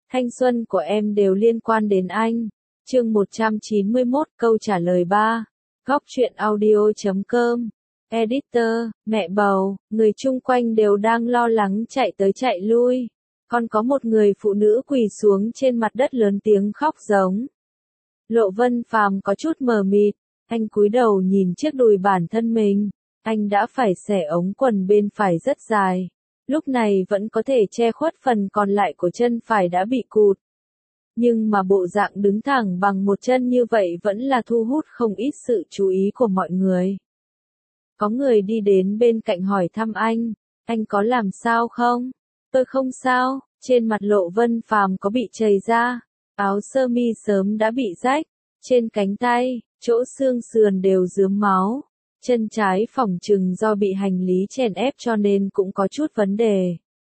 Thanh xuân của em đều liên quan đến anh. Chương 191, câu trả lời 3. Góc truyện audio.com. Editor, mẹ bầu, người chung quanh đều đang lo lắng chạy tới chạy lui. Còn có một người phụ nữ quỳ xuống trên mặt đất lớn tiếng khóc giống. Lộ Vân Phàm có chút mờ mịt, anh cúi đầu nhìn chiếc đùi bản thân mình. Anh đã phải xẻ ống quần bên phải rất dài. Lúc này vẫn có thể che khuất phần còn lại của chân phải đã bị cụt. Nhưng mà bộ dạng đứng thẳng bằng một chân như vậy vẫn là thu hút không ít sự chú ý của mọi người. Có người đi đến bên cạnh hỏi thăm anh có làm sao không? Tôi không sao, trên mặt Lộ Vân Phàm có bị chảy ra, áo sơ mi sớm đã bị rách, trên cánh tay, chỗ xương sườn đều rướm máu. Chân trái phỏng chừng do bị hành lý chèn ép cho nên cũng có chút vấn đề.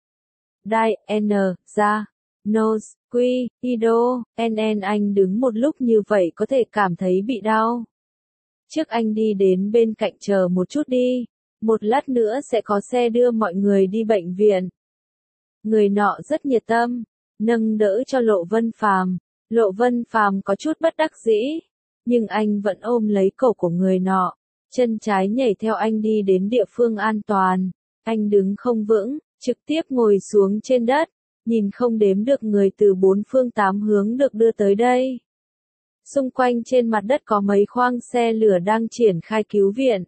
Đai, N, ra, nose, quy, ido, NN anh đứng một lúc như vậy có thể cảm thấy bị đau. Trước anh đi đến bên cạnh chờ một chút đi, một lát nữa sẽ có xe đưa mọi người đi bệnh viện. Người nọ rất nhiệt tâm, nâng đỡ cho Lộ Vân Phàm. Lộ Vân Phàm có chút bất đắc dĩ, nhưng anh vẫn ôm lấy cổ của người nọ. Chân trái nhảy theo anh đi đến địa phương an toàn. Anh đứng không vững, trực tiếp ngồi xuống trên đất, nhìn không đếm được người từ bốn phương tám hướng được đưa tới đây. Xung quanh trên mặt đất có mấy khoang xe lửa đang triển khai cứu viện.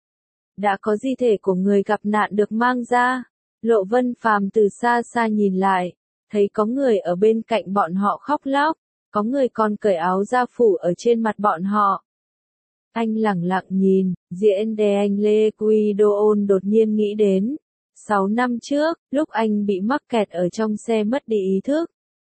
Đã có di thể của người gặp nạn được mang ra. Lộ Vân Phàm từ xa xa nhìn lại, thấy có người ở bên cạnh bọn họ khóc lóc, có người còn cởi áo da phủ ở trên mặt bọn họ. Anh lẳng lặng nhìn, diễn đề anh Lê Quy Đô Ôn đột nhiên nghĩ đến. 6 năm trước, lúc anh bị mắc kẹt ở trong xe mất đi ý thức.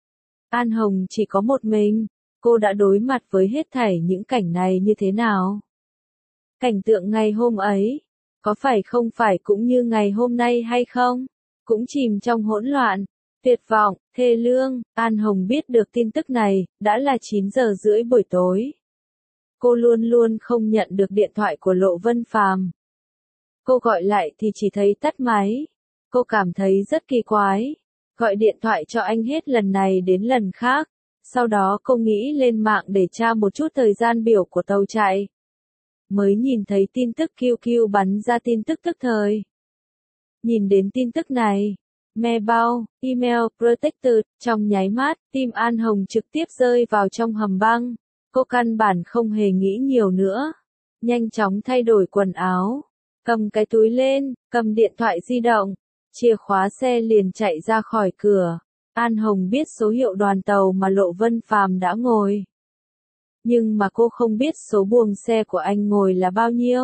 An Hồng chỉ có một mình, cô đã đối mặt với hết thảy những cảnh này như thế nào? Cảnh tượng ngày hôm ấy, có phải không phải cũng như ngày hôm nay hay không? Cũng chìm trong hỗn loạn, tuyệt vọng, thê lương. An Hồng biết được tin tức này, đã là 9 giờ rưỡi buổi tối. Cô luôn luôn không nhận được điện thoại của Lộ Vân Phàm. Cô gọi lại thì chỉ thấy tắt máy. Cô cảm thấy rất kỳ quái. Gọi điện thoại cho anh hết lần này đến lần khác. Sau đó cô nghĩ lên mạng để tra một chút thời gian biểu của tàu chạy. Mới nhìn thấy tin tức QQ bắn ra tin tức tức thời. Nhìn đến tin tức này, Mailbox, email, protected, trong nháy mắt, tim An Hồng trực tiếp rơi vào trong hầm băng. Cô căn bản không hề nghĩ nhiều nữa. Nhanh chóng thay đổi quần áo. Cầm cái túi lên, cầm điện thoại di động. Chìa khóa xe liền chạy ra khỏi cửa. An Hồng biết số hiệu đoàn tàu mà Lộ Vân Phàm đã ngồi. Nhưng mà cô không biết số buồng xe của anh ngồi là bao nhiêu.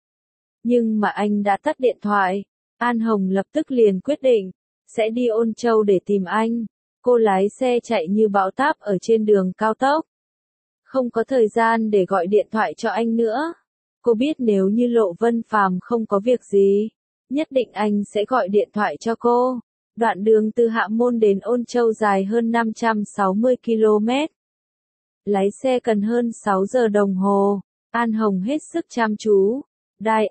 Nhưng mà anh đã tắt điện thoại. An Hồng lập tức liền quyết định, sẽ đi Ôn Châu để tìm anh. Cô lái xe chạy như bão táp ở trên đường cao tốc. Không có thời gian để gọi điện thoại cho anh nữa. Cô biết nếu như Lộ Vân Phàm không có việc gì, nhất định anh sẽ gọi điện thoại cho cô. Đoạn đường từ Hạ Môn đến Ôn Châu dài hơn 560 km. Lái xe cần hơn 6 giờ đồng hồ. An Hồng hết sức chăm chú. Đai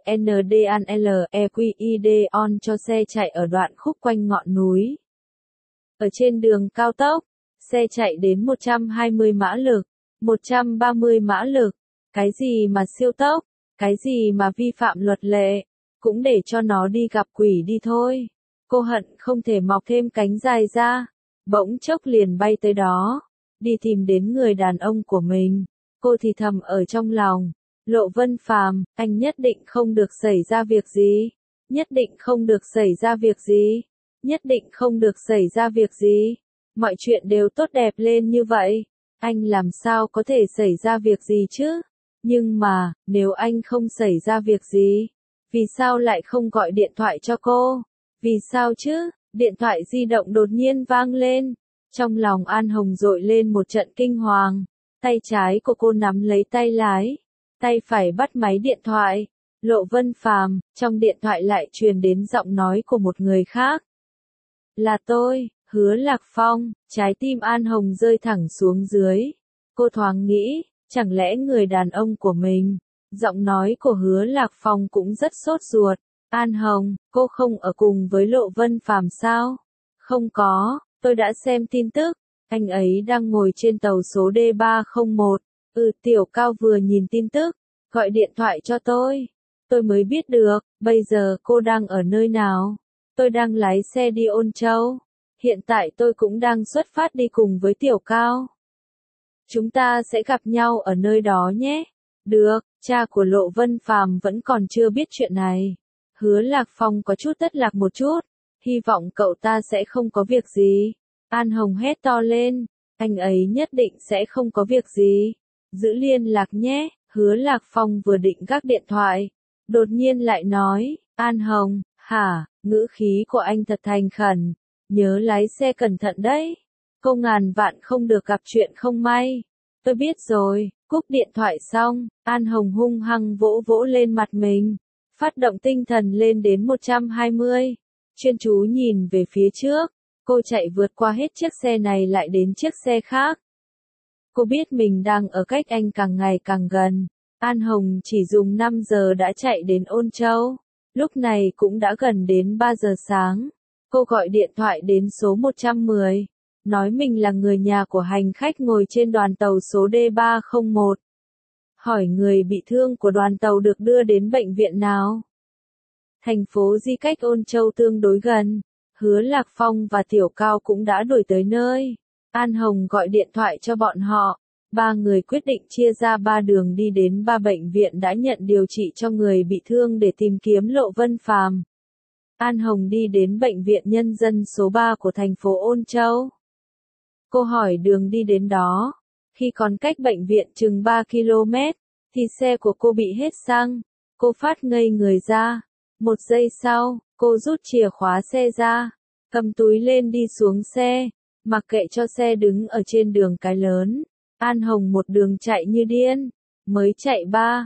NDANLEQID on cho xe chạy ở đoạn khúc quanh ngọn núi. Ở trên đường cao tốc, xe chạy đến 120 mã lực, 130 mã lực. Cái gì mà siêu tốc, cái gì mà vi phạm luật lệ, cũng để cho nó đi gặp quỷ đi thôi. Cô hận không thể mọc thêm cánh dài ra, bỗng chốc liền bay tới đó, đi tìm đến người đàn ông của mình. Cô thì thầm ở trong lòng, Lộ Vân Phàm, anh nhất định không được xảy ra việc gì, nhất định không được xảy ra việc gì, nhất định không được xảy ra việc gì. Mọi chuyện đều tốt đẹp lên như vậy, anh làm sao có thể xảy ra việc gì chứ? Nhưng mà, nếu anh không xảy ra việc gì, vì sao lại không gọi điện thoại cho cô? Vì sao chứ? Điện thoại di động đột nhiên vang lên. Trong lòng An Hồng dội lên một trận kinh hoàng. Tay trái của cô nắm lấy tay lái. Tay phải bắt máy điện thoại. Lộ Vân Phàm, trong điện thoại lại truyền đến giọng nói của một người khác. Là tôi, Hứa Lạc Phong. Trái tim An Hồng rơi thẳng xuống dưới. Cô thoáng nghĩ, chẳng lẽ người đàn ông của mình. Giọng nói của Hứa Lạc Phong cũng rất sốt ruột. An Hồng, cô không ở cùng với Lộ Vân Phàm sao? Không có, tôi đã xem tin tức. Anh ấy đang ngồi trên tàu số D301. Tiểu Cao vừa nhìn tin tức, gọi điện thoại cho tôi. Tôi mới biết được, bây giờ cô đang ở nơi nào? Tôi đang lái xe đi Ôn Châu. Hiện tại tôi cũng đang xuất phát đi cùng với Tiểu Cao. Chúng ta sẽ gặp nhau ở nơi đó nhé. Được, cha của Lộ Vân Phàm vẫn còn chưa biết chuyện này. Hứa Lạc Phong có chút thất lạc một chút. Hy vọng cậu ta sẽ không có việc gì. An Hồng hét to lên. Anh ấy nhất định sẽ không có việc gì. Giữ liên lạc nhé. Hứa Lạc Phong vừa định gác điện thoại. Đột nhiên lại nói. An Hồng, hả? Ngữ khí của anh thật thành khẩn. Nhớ lái xe cẩn thận đấy. Cô ngàn vạn không được gặp chuyện không may. Tôi biết rồi. Cúp điện thoại xong, An Hồng hung hăng vỗ vỗ lên mặt mình. Phát động tinh thần lên đến 120. Chuyên chú nhìn về phía trước. Cô chạy vượt qua hết chiếc xe này lại đến chiếc xe khác. Cô biết mình đang ở cách anh càng ngày càng gần. An Hồng chỉ dùng 5 giờ đã chạy đến Ôn Châu. Lúc này cũng đã gần đến 3 giờ sáng. Cô gọi điện thoại đến số 110. Nói mình là người nhà của hành khách ngồi trên đoàn tàu số D301. Hỏi người bị thương của đoàn tàu được đưa đến bệnh viện nào. Thành phố Di cách Ôn Châu tương đối gần. Hứa Lạc Phong và Tiểu Cao cũng đã đuổi tới nơi. An Hồng gọi điện thoại cho bọn họ. Ba người quyết định chia ra 3 đường đi đến 3 bệnh viện đã nhận điều trị cho người bị thương để tìm kiếm Lộ Vân Phàm. An Hồng đi đến bệnh viện nhân dân số 3 của thành phố Ôn Châu. Cô hỏi đường đi đến đó. Khi còn cách bệnh viện chừng 3 km, thì xe của cô bị hết xăng. Cô phát ngây người ra. 1 giây sau, cô rút chìa khóa xe ra, cầm túi lên đi xuống xe, mặc kệ cho xe đứng ở trên đường cái lớn. An Hồng một đường chạy như điên, mới chạy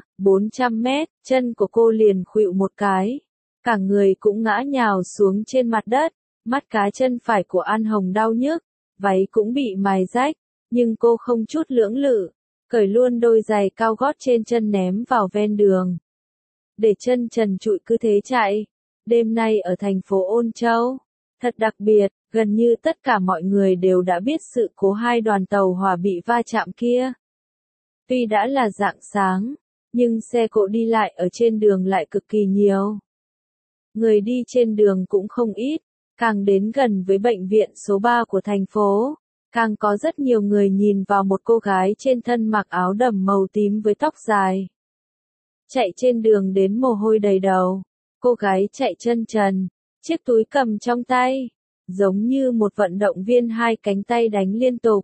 400 mét, chân của cô liền khuỵu một cái. Cả người cũng ngã nhào xuống trên mặt đất, mắt cá chân phải của An Hồng đau nhức, váy cũng bị mài rách, nhưng cô không chút lưỡng lự, cởi luôn đôi giày cao gót trên chân ném vào ven đường. Để chân trần trụi cứ thế chạy. Đêm nay ở thành phố Ôn Châu, thật đặc biệt, gần như tất cả mọi người đều đã biết sự cố 2 đoàn tàu hỏa bị va chạm kia. Tuy đã là rạng sáng, nhưng xe cộ đi lại ở trên đường lại cực kỳ nhiều. Người đi trên đường cũng không ít, càng đến gần với bệnh viện số 3 của thành phố, càng có rất nhiều người nhìn vào một cô gái trên thân mặc áo đầm màu tím với tóc dài. Chạy trên đường đến mồ hôi đầy đầu, cô gái chạy chân trần, chiếc túi cầm trong tay, giống như một vận động viên 2 cánh tay đánh liên tục.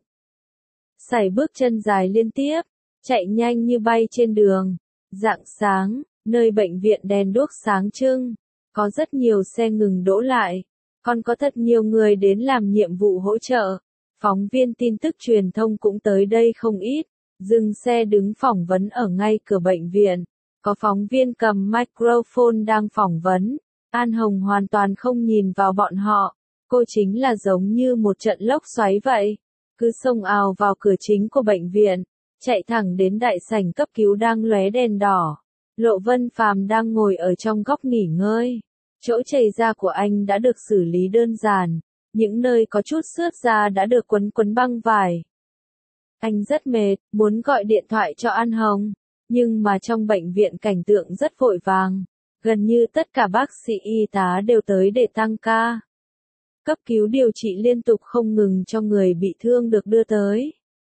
Sải bước chân dài liên tiếp, chạy nhanh như bay trên đường. Rạng sáng, nơi bệnh viện đèn đuốc sáng trưng, có rất nhiều xe ngừng đỗ lại, còn có thật nhiều người đến làm nhiệm vụ hỗ trợ. Phóng viên tin tức truyền thông cũng tới đây không ít, dừng xe đứng phỏng vấn ở ngay cửa bệnh viện. Có phóng viên cầm microphone đang phỏng vấn. An Hồng hoàn toàn không nhìn vào bọn họ. Cô chính là giống như một trận lốc xoáy vậy. Cứ xông ào vào cửa chính của bệnh viện, chạy thẳng đến đại sảnh cấp cứu đang lóe đèn đỏ. Lộ Vân Phàm đang ngồi ở trong góc nghỉ ngơi. Chỗ chảy ra của anh đã được xử lý đơn giản. Những nơi có chút xước da đã được quấn băng vải. Anh rất mệt, muốn gọi điện thoại cho An Hồng. Nhưng mà trong bệnh viện cảnh tượng rất vội vàng. Gần như tất cả bác sĩ y tá đều tới để tăng ca. Cấp cứu điều trị liên tục không ngừng cho người bị thương được đưa tới.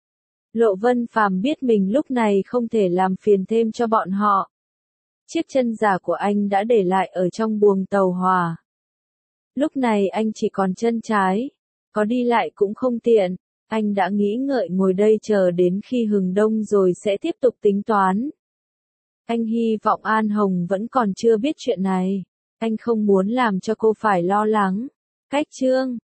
Lộ Vân Phàm biết mình lúc này không thể làm phiền thêm cho bọn họ. Chiếc chân giả của anh đã để lại ở trong buồng tàu hỏa. Lúc này anh chỉ còn chân trái. Có đi lại cũng không tiện. Anh đã nghĩ ngợi ngồi đây chờ đến khi hừng đông rồi sẽ tiếp tục tính toán. Anh hy vọng An Hồng vẫn còn chưa biết chuyện này. Anh không muốn làm cho cô phải lo lắng. Cách chương